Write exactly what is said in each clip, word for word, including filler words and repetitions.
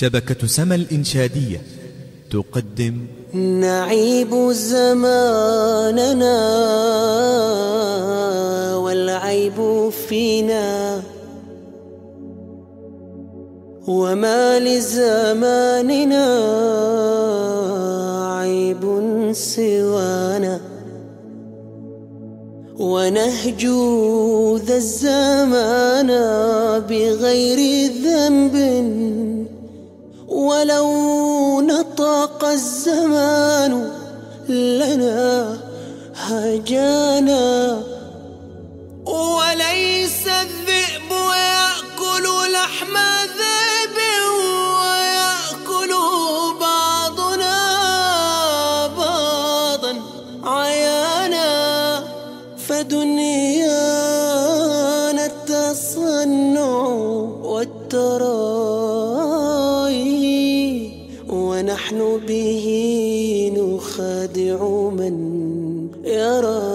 شبكة سما الإنشادية تقدم نعيب زماننا والعيب فينا، وما لزماننا عيب سوانا، ونهجو ذا الزمان بغير ذنب، ولو نطق الزمان لنا هجانا. وليس الذئب يأكل لحم ذئب، ويأكل بعضنا بعضا عيانا، فدنيانا التصنع والتراي، ونحن به نخادع من يرى.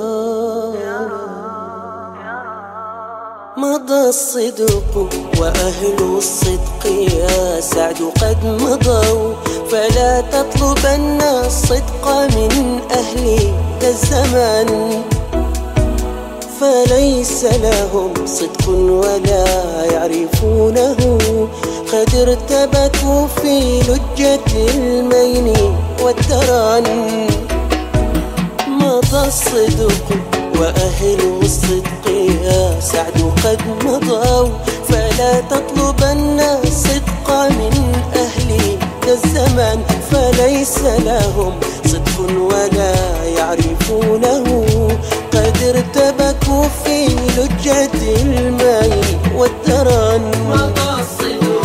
مضى الصدق وأهل الصدق يا سعد قد مضوا، فلا تطلبن الصدق من أهل ذا الزمان، فليس لهم صدق ولا يعرفونه، قد ارتبكوا في لجة المين والدران. مضى الصدق وأهل الصدق يا سعد قد مضوا، فلا تطلبن الصدق من أهل ذا الزمان، فليس لهم صدق ولا يعرفونه، قد ارتبكوا في لجة الماء والدران. مضى الصدق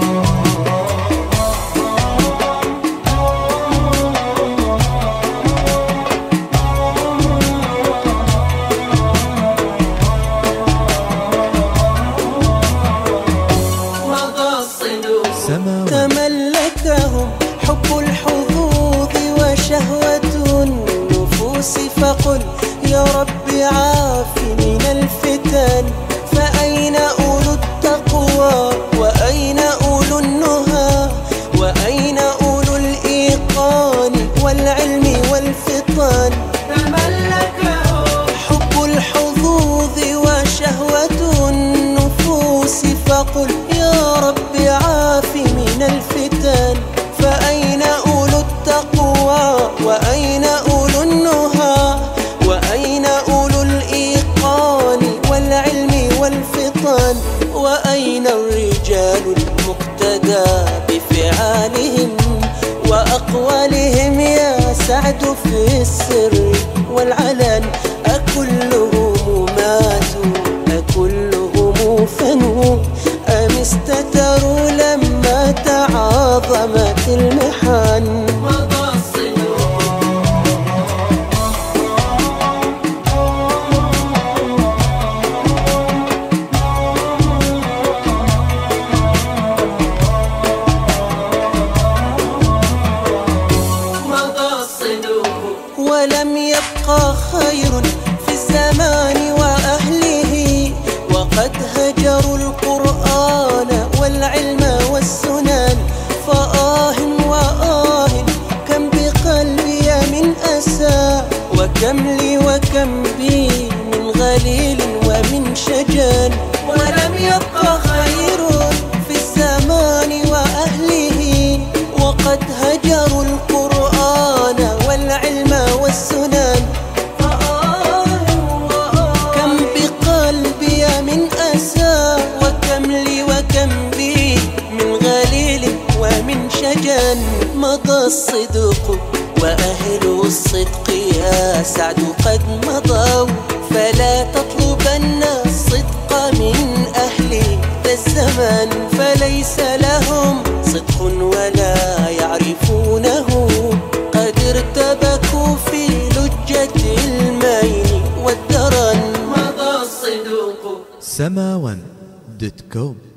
تملكهم حب الحظوظ وشهوة النفوس، فقل يا رب عاف من الفتن، فأين أولو التقوى وأين أولو النهى، وأين أولو الإيقان والعلم والفطان. تملكهم حب الحظوظ وشهوة النفوس، فقل يا رب عاف من الفتن، فأين أولو التقوى وأين أولو النهى، وأين أولو الإيقان والعلم والفطان، وأين الرجال المقتدى بفعالهم وأقوالهم يا سعد في السر والعلن. أكلهم ماتوا أكلهم فنوا، أم استتروا لما تعاظمت المحن. مضى الصدق مضى الصدق ولم يبقى خير في الزمان وأهله، وقد هجروا القرآن والعلم والسنن. فآه وآه كم بقلبي من أسى، وكم لي وكم بي من غليل ومن شجن. ولم يبق خير في الزمان وأهله، وقد هجروا القرآن والعلم والسنن. كم بقلبي من أسى، وكم لي وكم بي من غليل ومن شجن. مضى الصدق وأهل الصدق يا سعد قد مضوا، فلا تطلبن الصدق من أهل ذا الزمان، فليس لهم صدق ولا يعرفونه، قد ارتبكوا في لجة المين والدرن. مضى الصدق سما ون دوت كوم.